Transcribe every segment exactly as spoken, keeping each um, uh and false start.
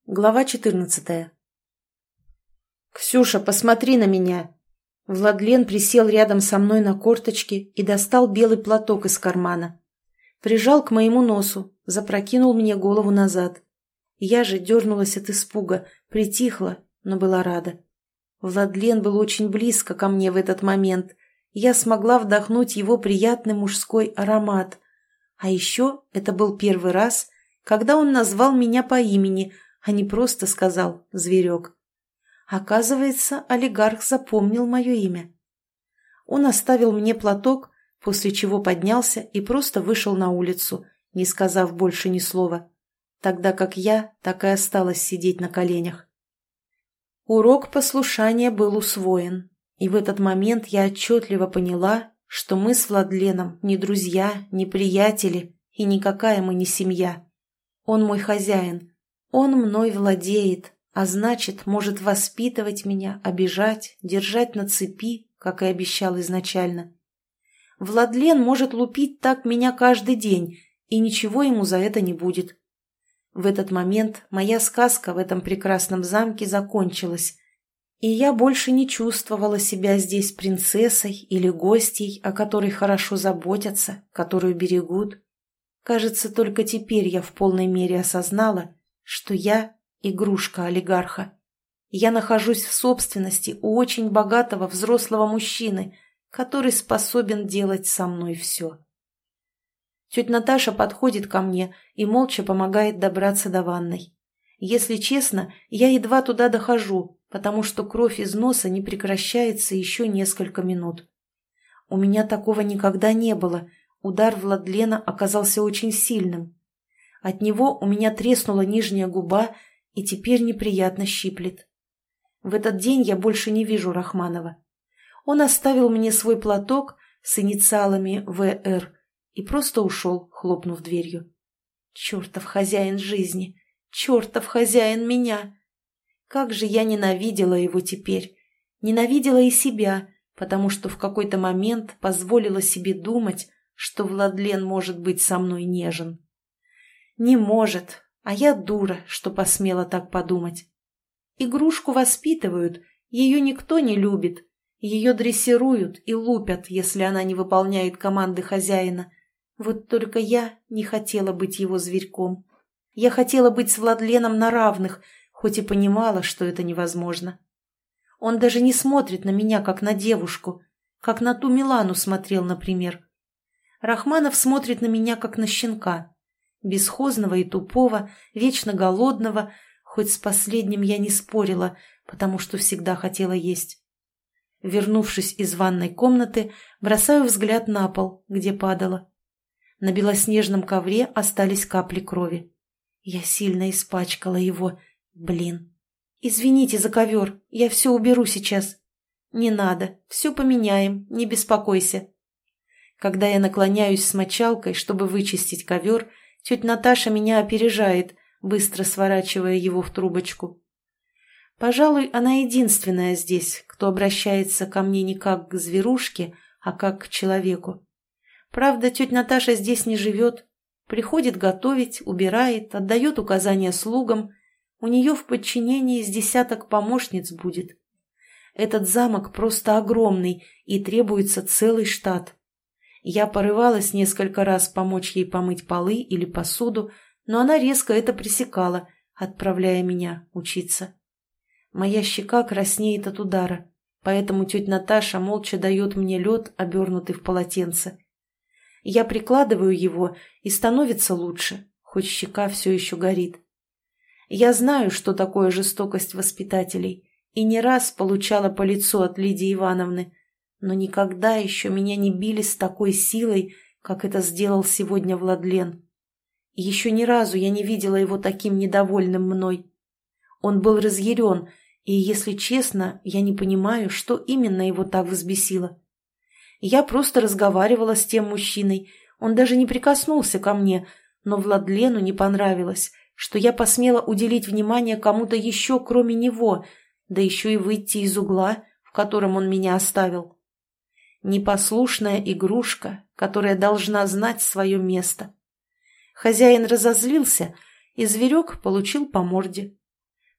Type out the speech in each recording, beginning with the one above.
Глава четырнадцатая. «Ксюша, посмотри на меня!» Владлен присел рядом со мной на корточки и достал белый платок из кармана. Прижал к моему носу, запрокинул мне голову назад. Я же дернулась от испуга, притихла, но была рада. Владлен был очень близко ко мне в этот момент. Я смогла вдохнуть его приятный мужской аромат. А еще это был первый раз, когда он назвал меня по имени, а не просто сказал «зверек». Оказывается, олигарх запомнил мое имя. Он оставил мне платок, после чего поднялся и просто вышел на улицу, не сказав больше ни слова, тогда как я так и осталась сидеть на коленях. Урок послушания был усвоен, и в этот момент я отчетливо поняла, что мы с Владленом не друзья, не приятели, и никакая мы не семья. Он мой хозяин. Он мной владеет, а значит, может воспитывать меня, обижать, держать на цепи, как и обещал изначально. Владлен может лупить так меня каждый день, и ничего ему за это не будет. В этот момент моя сказка в этом прекрасном замке закончилась, и я больше не чувствовала себя здесь принцессой или гостьей, о которой хорошо заботятся, которую берегут. Кажется, только теперь я в полной мере осознала, что я игрушка олигарха. Я нахожусь в собственности у очень богатого взрослого мужчины, который способен делать со мной все. Тетя Наташа подходит ко мне и молча помогает добраться до ванной. Если честно, я едва туда дохожу, потому что кровь из носа не прекращается еще несколько минут. У меня такого никогда не было. Удар Владлена оказался очень сильным. От него у меня треснула нижняя губа и теперь неприятно щиплет. В этот день я больше не вижу Рахманова. Он оставил мне свой платок с инициалами вэ эр и просто ушел, хлопнув дверью. Чертов хозяин жизни, чертов хозяин меня! Как же я ненавидела его теперь! Ненавидела и себя, потому что в какой-то момент позволила себе думать, что Владлен может быть со мной нежен. Не может, а я дура, что посмела так подумать. Игрушку воспитывают, ее никто не любит. Ее дрессируют и лупят, если она не выполняет команды хозяина. Вот только я не хотела быть его зверьком. Я хотела быть с Владленом на равных, хоть и понимала, что это невозможно. Он даже не смотрит на меня, как на девушку, как на ту Милану смотрел, например. Рахманов смотрит на меня, как на щенка. Бесхозного и тупого, вечно голодного, хоть с последним я не спорила, потому что всегда хотела есть. Вернувшись из ванной комнаты, бросаю взгляд на пол, где падала. На белоснежном ковре остались капли крови. Я сильно испачкала его. Блин. Извините за ковер, я все уберу сейчас. Не надо, все поменяем, не беспокойся. Когда я наклоняюсь с мочалкой, чтобы вычистить ковер, тетя Наташа меня опережает, быстро сворачивая его в трубочку. Пожалуй, она единственная здесь, кто обращается ко мне не как к зверушке, а как к человеку. Правда, тетя Наташа здесь не живет. Приходит готовить, убирает, отдает указания слугам. У нее в подчинении с десяток помощниц будет. Этот замок просто огромный, и требуется целый штат. Я порывалась несколько раз помочь ей помыть полы или посуду, но она резко это пресекала, отправляя меня учиться. Моя щека краснеет от удара, поэтому тетя Наташа молча дает мне лед, обернутый в полотенце. Я прикладываю его, и становится лучше, хоть щека все еще горит. Я знаю, что такое жестокость воспитателей, и не раз получала по лицу от Лидии Ивановны, но никогда еще меня не били с такой силой, как это сделал сегодня Владлен. Еще ни разу я не видела его таким недовольным мной. Он был разъярен, и, если честно, я не понимаю, что именно его так взбесило. Я просто разговаривала с тем мужчиной, он даже не прикоснулся ко мне, но Владлену не понравилось, что я посмела уделить внимание кому-то еще, кроме него, да еще и выйти из угла, в котором он меня оставил. Непослушная игрушка, которая должна знать свое место. Хозяин разозлился, и зверек получил по морде.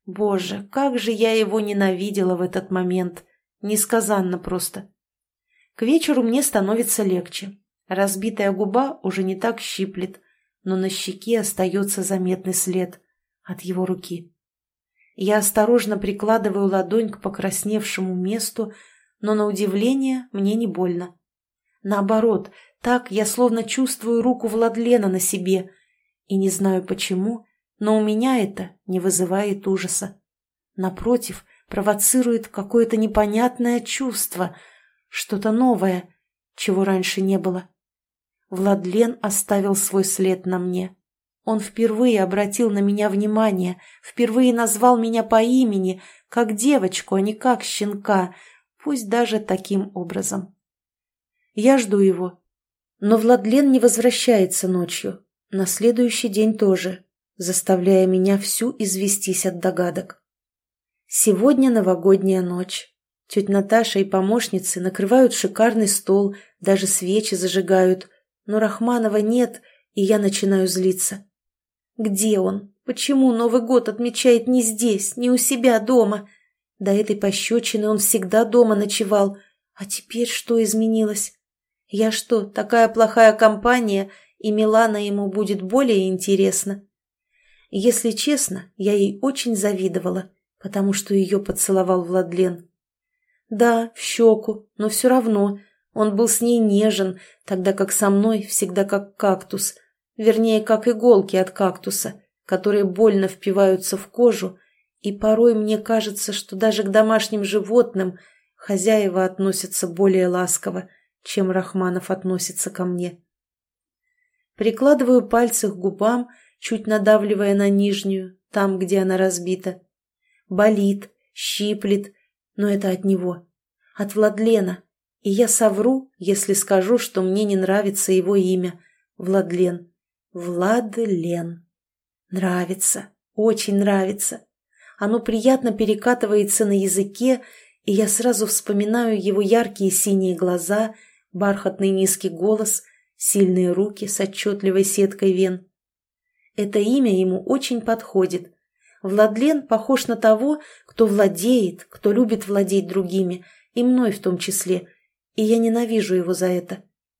Боже, как же я его ненавидела в этот момент. Несказанно просто. К вечеру мне становится легче. Разбитая губа уже не так щиплет, но на щеке остается заметный след от его руки. Я осторожно прикладываю ладонь к покрасневшему месту, но на удивление мне не больно. Наоборот, так я словно чувствую руку Владлена на себе, и не знаю почему, но у меня это не вызывает ужаса. Напротив, провоцирует какое-то непонятное чувство, что-то новое, чего раньше не было. Владлен оставил свой след на мне. Он впервые обратил на меня внимание, впервые назвал меня по имени, как девочку, а не как щенка, пусть даже таким образом. Я жду его. Но Владлен не возвращается ночью, на следующий день тоже, заставляя меня всю известись от догадок. Сегодня новогодняя ночь. Тетя Наташа и помощницы накрывают шикарный стол, даже свечи зажигают, но Рахманова нет, и я начинаю злиться. Где он? Почему Новый год отмечает не здесь, не у себя дома? До этой пощечины он всегда дома ночевал, а теперь что изменилось? Я что, такая плохая компания, и Милана ему будет более интересна? Если честно, я ей очень завидовала, потому что ее поцеловал Владлен. Да, в щеку, но все равно он был с ней нежен, тогда как со мной всегда как кактус, вернее, как иголки от кактуса, которые больно впиваются в кожу, и порой мне кажется, что даже к домашним животным хозяева относятся более ласково, чем Рахманов относится ко мне. Прикладываю пальцы к губам, чуть надавливая на нижнюю, там, где она разбита. Болит, щиплет, но это от него, от Владлена, и я совру, если скажу, что мне не нравится его имя – Владлен. Владлен. Нравится, очень нравится. Оно приятно перекатывается на языке, и я сразу вспоминаю его яркие синие глаза, бархатный низкий голос, сильные руки с отчетливой сеткой вен. Это имя ему очень подходит. Владлен похож на того, кто владеет, кто любит владеть другими, и мной в том числе, и я ненавижу его за это.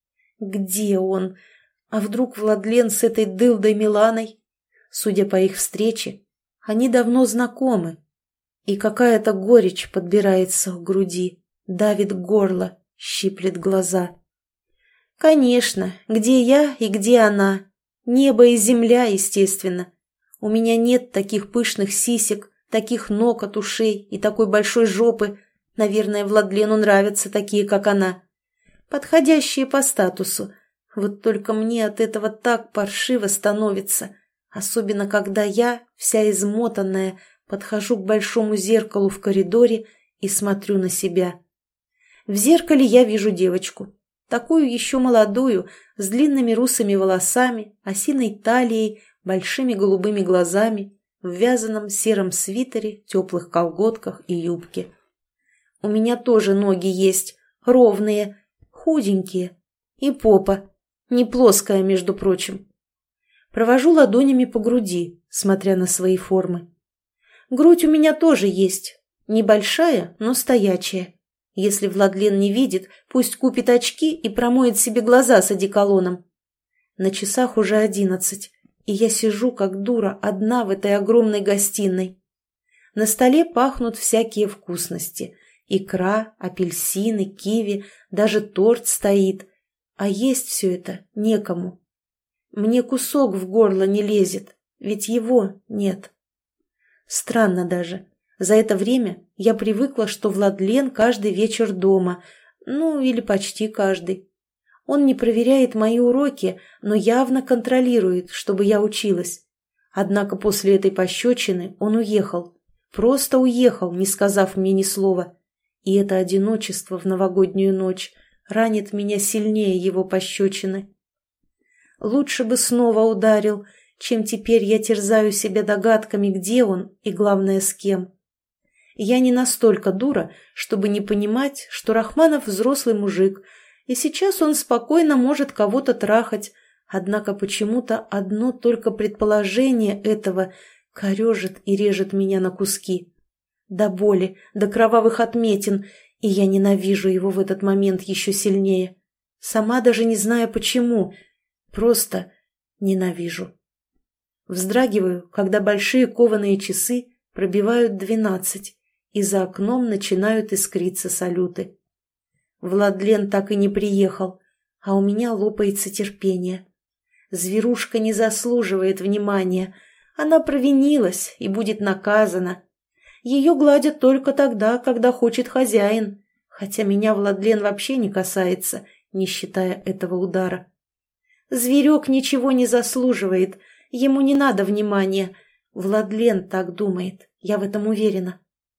Где он? А вдруг Владлен с этой дылдой Миланой? Судя по их встрече, они давно знакомы, и какая-то горечь подбирается к груди, давит горло, щиплет глаза. Конечно, где я и где она? Небо и земля, естественно. У меня нет таких пышных сисек, таких ног от ушей и такой большой жопы. Наверное, Владлену нравятся такие, как она. Подходящие по статусу. Вот только мне от этого так паршиво становится. Особенно, когда я, вся измотанная, подхожу к большому зеркалу в коридоре и смотрю на себя. В зеркале я вижу девочку. Такую еще молодую, с длинными русыми волосами, осиной талией, большими голубыми глазами, в вязаном сером свитере, теплых колготках и юбке. У меня тоже ноги есть, ровные, худенькие, и попа, не плоская, между прочим. Провожу ладонями по груди, смотря на свои формы. Грудь у меня тоже есть, небольшая, но стоячая. Если Владлен не видит, пусть купит очки и промоет себе глаза с одеколоном. На часах уже одиннадцать, и я сижу, как дура, одна в этой огромной гостиной. На столе пахнут всякие вкусности. Икра, апельсины, киви, даже торт стоит. А есть все это некому. Мне кусок в горло не лезет, ведь его нет. Странно даже. За это время я привыкла, что Владлен каждый вечер дома, ну или почти каждый. Он не проверяет мои уроки, но явно контролирует, чтобы я училась. Однако после этой пощечины он уехал. Просто уехал, не сказав мне ни слова. И это одиночество в новогоднюю ночь ранит меня сильнее его пощечины. Лучше бы снова ударил, чем теперь я терзаю себя догадками, где он и, главное, с кем. Я не настолько дура, чтобы не понимать, что Рахманов взрослый мужик, и сейчас он спокойно может кого-то трахать, однако почему-то одно только предположение этого корежит и режет меня на куски. До боли, до кровавых отметин, и я ненавижу его в этот момент еще сильнее. Сама даже не зная почему, просто ненавижу. Вздрагиваю, когда большие кованые часы пробивают двенадцать, и за окном начинают искриться салюты. Владлен так и не приехал, а у меня лопается терпение. Зверушка не заслуживает внимания, она провинилась и будет наказана. Ее гладят только тогда, когда хочет хозяин, хотя меня Владлен вообще не касается, не считая этого удара. Зверек ничего не заслуживает, ему не надо внимания. Владлен так думает, я в этом уверена.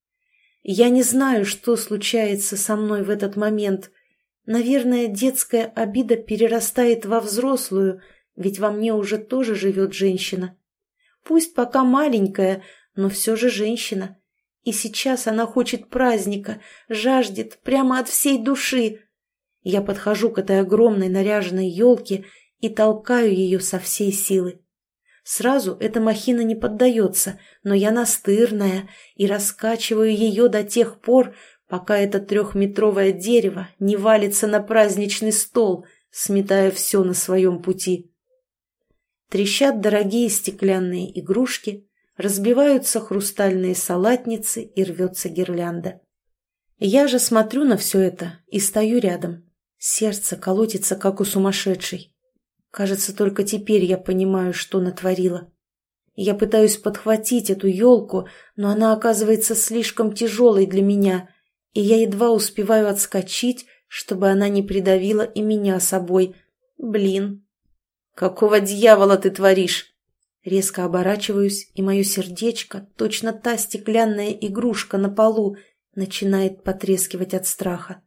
Я не знаю, что случается со мной в этот момент. Наверное, детская обида перерастает во взрослую, ведь во мне уже тоже живет женщина. Пусть пока маленькая, но все же женщина. И сейчас она хочет праздника, жаждет прямо от всей души. Я подхожу к этой огромной наряженной елке и толкаю ее со всей силы. Сразу эта махина не поддается, но я настырная и раскачиваю ее до тех пор, пока это трехметровое дерево не валится на праздничный стол, сметая все на своем пути. Трещат дорогие стеклянные игрушки, разбиваются хрустальные салатницы и рвется гирлянда. Я же смотрю на все это и стою рядом. Сердце колотится, как у сумасшедшей. Кажется, только теперь я понимаю, что натворила. Я пытаюсь подхватить эту елку, но она оказывается слишком тяжелой для меня, и я едва успеваю отскочить, чтобы она не придавила и меня собой. Блин. «Какого дьявола ты творишь?» Резко оборачиваюсь, и мое сердечко, точно та стеклянная игрушка на полу, начинает потрескивать от страха.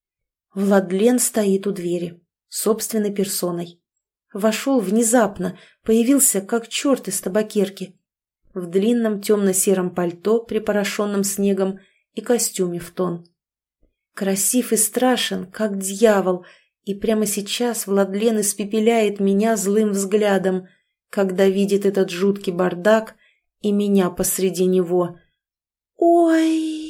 Владлен стоит у двери, собственной персоной. Вошел внезапно, появился как черт из табакерки. В длинном темно-сером пальто, припорошенном снегом, и костюме в тон. Красив и страшен, как дьявол, и прямо сейчас Владлен испепеляет меня злым взглядом, когда видит этот жуткий бардак и меня посреди него. «Ой!»